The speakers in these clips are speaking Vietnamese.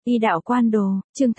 Y đạo quan đồ, chương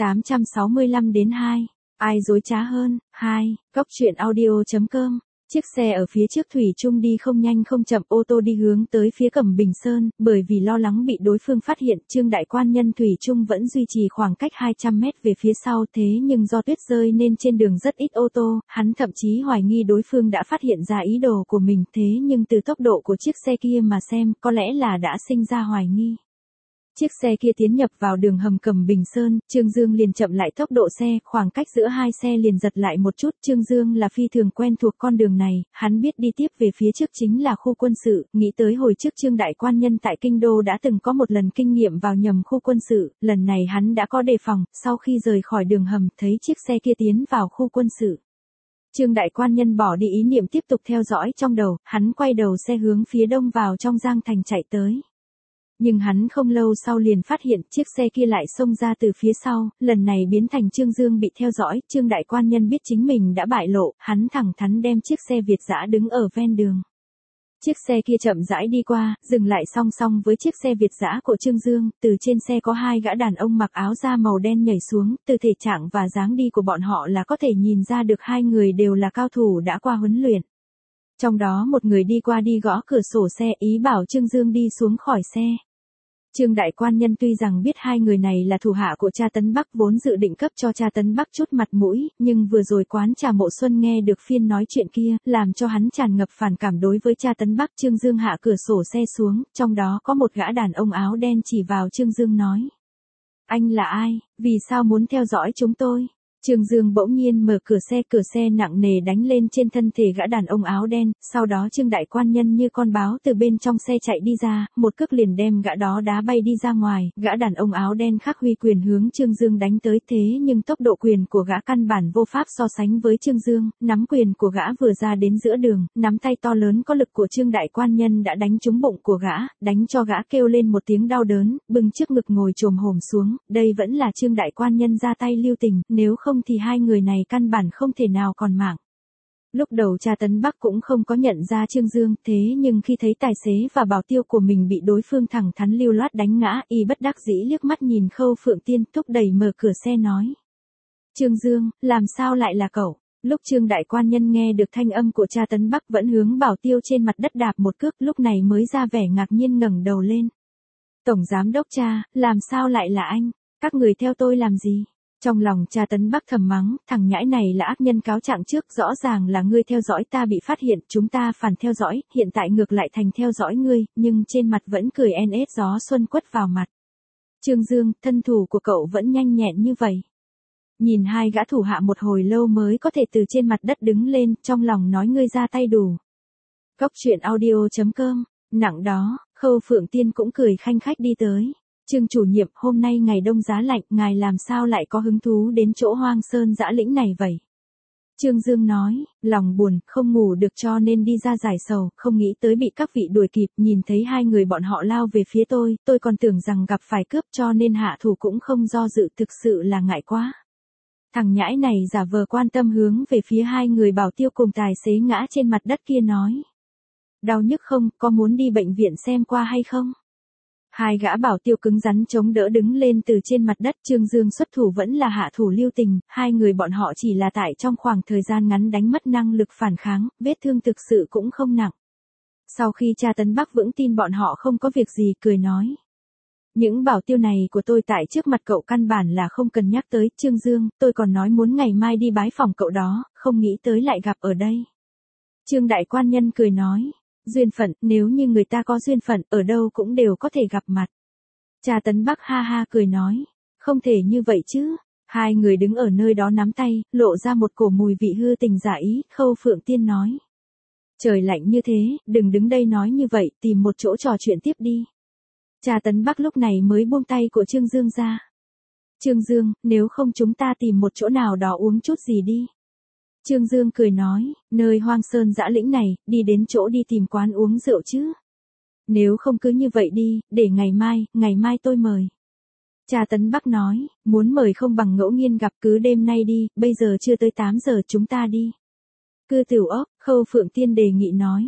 865 đến 2. Ai dối trá hơn? 2. Góc truyện audio.com. Chiếc xe ở phía trước thủy chung đi không nhanh không chậm, ô tô đi hướng tới phía Cẩm Bình Sơn, bởi vì lo lắng bị đối phương phát hiện, Trương đại quan nhân thủy chung vẫn duy trì khoảng cách 200 mét về phía sau, thế nhưng do tuyết rơi nên trên đường rất ít ô tô, hắn thậm chí hoài nghi đối phương đã phát hiện ra ý đồ của mình, thế nhưng từ tốc độ của chiếc xe kia mà xem, có lẽ là đã sinh ra hoài nghi. Chiếc xe kia tiến nhập vào đường hầm Cẩm Bình Sơn, Trương Dương liền chậm lại tốc độ xe, khoảng cách giữa hai xe liền giật lại một chút. Trương Dương là phi thường quen thuộc con đường này, hắn biết đi tiếp về phía trước chính là khu quân sự, nghĩ tới hồi trước Trương đại quan nhân tại Kinh Đô đã từng có một lần kinh nghiệm vào nhầm khu quân sự, lần này hắn đã có đề phòng, sau khi rời khỏi đường hầm, thấy chiếc xe kia tiến vào khu quân sự. Trương đại quan nhân bỏ đi ý niệm tiếp tục theo dõi trong đầu, hắn quay đầu xe hướng phía đông vào trong Giang Thành chạy tới. Nhưng hắn không lâu sau liền phát hiện chiếc xe kia lại xông ra từ phía sau, lần này biến thành Trương Dương bị theo dõi. Trương đại quan nhân biết chính mình đã bại lộ, hắn thẳng thắn đem chiếc xe Việt dã đứng ở ven đường. Chiếc xe kia chậm rãi đi qua, dừng lại song song với chiếc xe Việt dã của Trương Dương, từ trên xe có hai gã đàn ông mặc áo da màu đen nhảy xuống, từ thể trạng và dáng đi của bọn họ là có thể nhìn ra được hai người đều là cao thủ đã qua huấn luyện. Trong đó một người đi qua đi gõ cửa sổ xe, ý bảo Trương Dương đi xuống khỏi xe. Trương đại quan nhân tuy rằng biết hai người này là thủ hạ của cha Tấn Bắc, vốn dự định cấp cho cha Tấn Bắc chút mặt mũi, nhưng vừa rồi quán trà Mộ Xuân nghe được phiên nói chuyện kia, làm cho hắn tràn ngập phản cảm đối với cha Tấn Bắc. Trương Dương hạ cửa sổ xe xuống, trong đó có một gã đàn ông áo đen chỉ vào Trương Dương nói: "Anh là ai, vì sao muốn theo dõi chúng tôi?" Trương Dương bỗng nhiên mở cửa xe nặng nề đánh lên trên thân thể gã đàn ông áo đen, sau đó Trương đại quan nhân như con báo từ bên trong xe chạy đi ra, một cước liền đem gã đó đá bay đi ra ngoài. Gã đàn ông áo đen khắc huy quyền hướng Trương Dương đánh tới, thế nhưng tốc độ quyền của gã căn bản vô pháp so sánh với Trương Dương, nắm quyền của gã vừa ra đến giữa đường, nắm tay to lớn có lực của Trương đại quan nhân đã đánh trúng bụng của gã, đánh cho gã kêu lên một tiếng đau đớn, bưng trước ngực ngồi chồm hổm xuống. Đây vẫn là Trương đại quan nhân ra tay lưu tình, nếu không thì hai người này căn bản không thể nào còn mạng. Lúc đầu cha Tấn Bắc cũng không có nhận ra Trương Dương, thế nhưng khi thấy tài xế và bảo tiêu của mình bị đối phương thẳng thắn lưu loát đánh ngã, y bất đắc dĩ liếc mắt nhìn Khâu Phượng Tiên, thúc đẩy mở cửa xe nói: "Trương Dương, làm sao lại là cậu?" Lúc Trương đại quan nhân nghe được thanh âm của cha Tấn Bắc vẫn hướng bảo tiêu trên mặt đất đạp một cước, lúc này mới ra vẻ ngạc nhiên ngẩng đầu lên. "Tổng giám đốc cha, làm sao lại là anh? Các người theo tôi làm gì?" Trong lòng cha Tấn Bắc thầm mắng, thằng nhãi này là ác nhân cáo trạng trước, rõ ràng là ngươi theo dõi ta bị phát hiện, chúng ta phản theo dõi, hiện tại ngược lại thành theo dõi ngươi, nhưng trên mặt vẫn cười NS gió xuân quất vào mặt. "Trương Dương, thân thủ của cậu vẫn nhanh nhẹn như vậy." Nhìn hai gã thủ hạ một hồi lâu mới có thể từ trên mặt đất đứng lên, trong lòng nói ngươi ra tay đủ. Góc truyện audio.com, nặng đó, Khâu Phượng Tiên cũng cười khanh khách đi tới. "Trương chủ nhiệm, hôm nay ngày đông giá lạnh, ngài làm sao lại có hứng thú đến chỗ hoang sơn dã lĩnh này vậy?" Trương Dương nói, lòng buồn, không ngủ được cho nên đi ra giải sầu, không nghĩ tới bị các vị đuổi kịp, nhìn thấy hai người bọn họ lao về phía tôi còn tưởng rằng gặp phải cướp cho nên hạ thủ cũng không do dự, thực sự là ngại quá. Thằng nhãi này giả vờ quan tâm hướng về phía hai người bảo tiêu cùng tài xế ngã trên mặt đất kia nói: "Đau nhức không, có muốn đi bệnh viện xem qua hay không?" Hai gã bảo tiêu cứng rắn chống đỡ đứng lên từ trên mặt đất. Trương Dương xuất thủ vẫn là hạ thủ lưu tình, hai người bọn họ chỉ là tại trong khoảng thời gian ngắn đánh mất năng lực phản kháng, vết thương thực sự cũng không nặng. Sau khi cha Tấn Bắc vững tin bọn họ không có việc gì, cười nói: "Những bảo tiêu này của tôi tại trước mặt cậu căn bản là không cần nhắc tới. Trương Dương, tôi còn nói muốn ngày mai đi bái phòng cậu đó, không nghĩ tới lại gặp ở đây." Trương đại quan nhân cười nói: "Duyên phận, nếu như người ta có duyên phận, ở đâu cũng đều có thể gặp mặt." Cha Tấn Bắc ha ha cười nói: "Không thể như vậy chứ." Hai người đứng ở nơi đó nắm tay, lộ ra một cổ mùi vị hư tình giả ý. Khâu Phượng Tiên nói: "Trời lạnh như thế, đừng đứng đây nói như vậy, tìm một chỗ trò chuyện tiếp đi." Cha Tấn Bắc lúc này mới buông tay của Trương Dương ra. "Trương Dương, nếu không chúng ta tìm một chỗ nào đó uống chút gì đi." Trương Dương cười nói, nơi hoang sơn dã lĩnh này, đi đến chỗ đi tìm quán uống rượu chứ. "Nếu không cứ như vậy đi, để ngày mai tôi mời." Cha Tấn Bắc nói, muốn mời không bằng ngẫu nhiên gặp, cứ đêm nay đi, bây giờ chưa tới 8 giờ chúng ta đi. Cư Tiểu Ốc, Khâu Phượng Tiên đề nghị nói.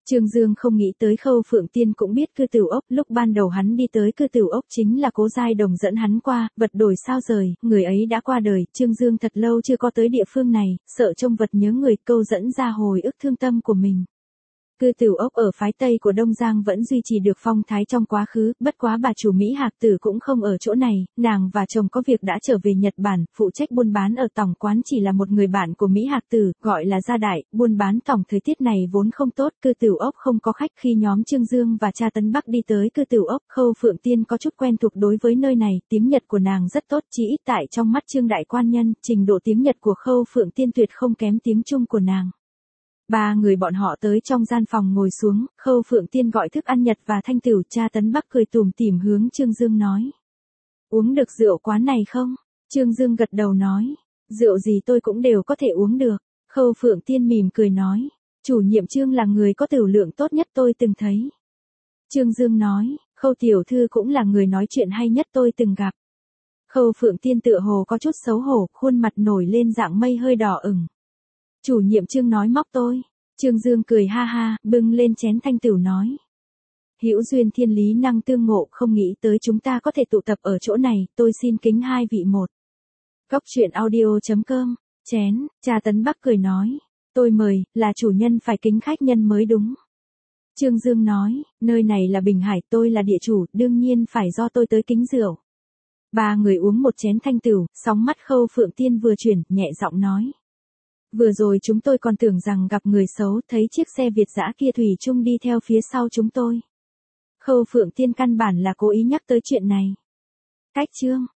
Trương Dương không nghĩ tới Khâu Phượng Tiên cũng biết Cư Tửu Ốc, lúc ban đầu hắn đi tới Cư Tửu Ốc chính là Cố Giai Đồng dẫn hắn qua, vật đổi sao rời, người ấy đã qua đời, Trương Dương thật lâu chưa có tới địa phương này, sợ trông vật nhớ người, câu dẫn ra hồi ức thương tâm của mình. Cư Tửu Ốc ở phái Tây của Đông Giang vẫn duy trì được phong thái trong quá khứ, bất quá bà chủ Mỹ Hạc Tử cũng không ở chỗ này, nàng và chồng có việc đã trở về Nhật Bản, phụ trách buôn bán ở tổng quán chỉ là một người bạn của Mỹ Hạc Tử, gọi là Gia Đại, buôn bán tổng thời tiết này vốn không tốt, Cư Tửu Ốc không có khách khi nhóm Trương Dương và cha Tấn Bắc đi tới Cư Tửu Ốc, Khâu Phượng Tiên có chút quen thuộc đối với nơi này, tiếng Nhật của nàng rất tốt, chỉ ít tại trong mắt Trương Đại Quan Nhân, trình độ tiếng Nhật của Khâu Phượng Tiên tuyệt không kém tiếng Trung của nàng. Ba người bọn họ tới trong gian phòng ngồi xuống, Khâu Phượng Tiên gọi thức ăn Nhật và thanh tửu, cha Tấn Bắc cười tủm tỉm hướng Trương Dương nói. Uống được rượu quán này không? Trương Dương gật đầu nói. Rượu gì tôi cũng đều có thể uống được. Khâu Phượng Tiên mỉm cười nói. Chủ nhiệm Trương là người có tửu lượng tốt nhất tôi từng thấy. Trương Dương nói. Khâu tiểu thư cũng là người nói chuyện hay nhất tôi từng gặp. Khâu Phượng Tiên tựa hồ có chút xấu hổ, khuôn mặt nổi lên dạng mây hơi đỏ ửng. Chủ nhiệm Trương nói móc tôi. Trương Dương cười ha ha, bưng lên chén thanh tửu nói. Hữu duyên thiên lý năng tương ngộ, không nghĩ tới chúng ta có thể tụ tập ở chỗ này, tôi xin kính hai vị một. Góc truyện audio.com, chén, cha Tấn Bắc cười nói. Tôi mời, là chủ nhân phải kính khách nhân mới đúng. Trương Dương nói, nơi này là Bình Hải, tôi là địa chủ, đương nhiên phải do tôi tới kính rượu. Ba người uống một chén thanh tửu, sóng mắt Khâu Phượng Tiên vừa chuyển, nhẹ giọng nói. Vừa rồi chúng tôi còn tưởng rằng gặp người xấu, thấy chiếc xe Việt dã kia thủy chung đi theo phía sau chúng tôi. Khâu Phượng Tiên căn bản là cố ý nhắc tới chuyện này. Cách chương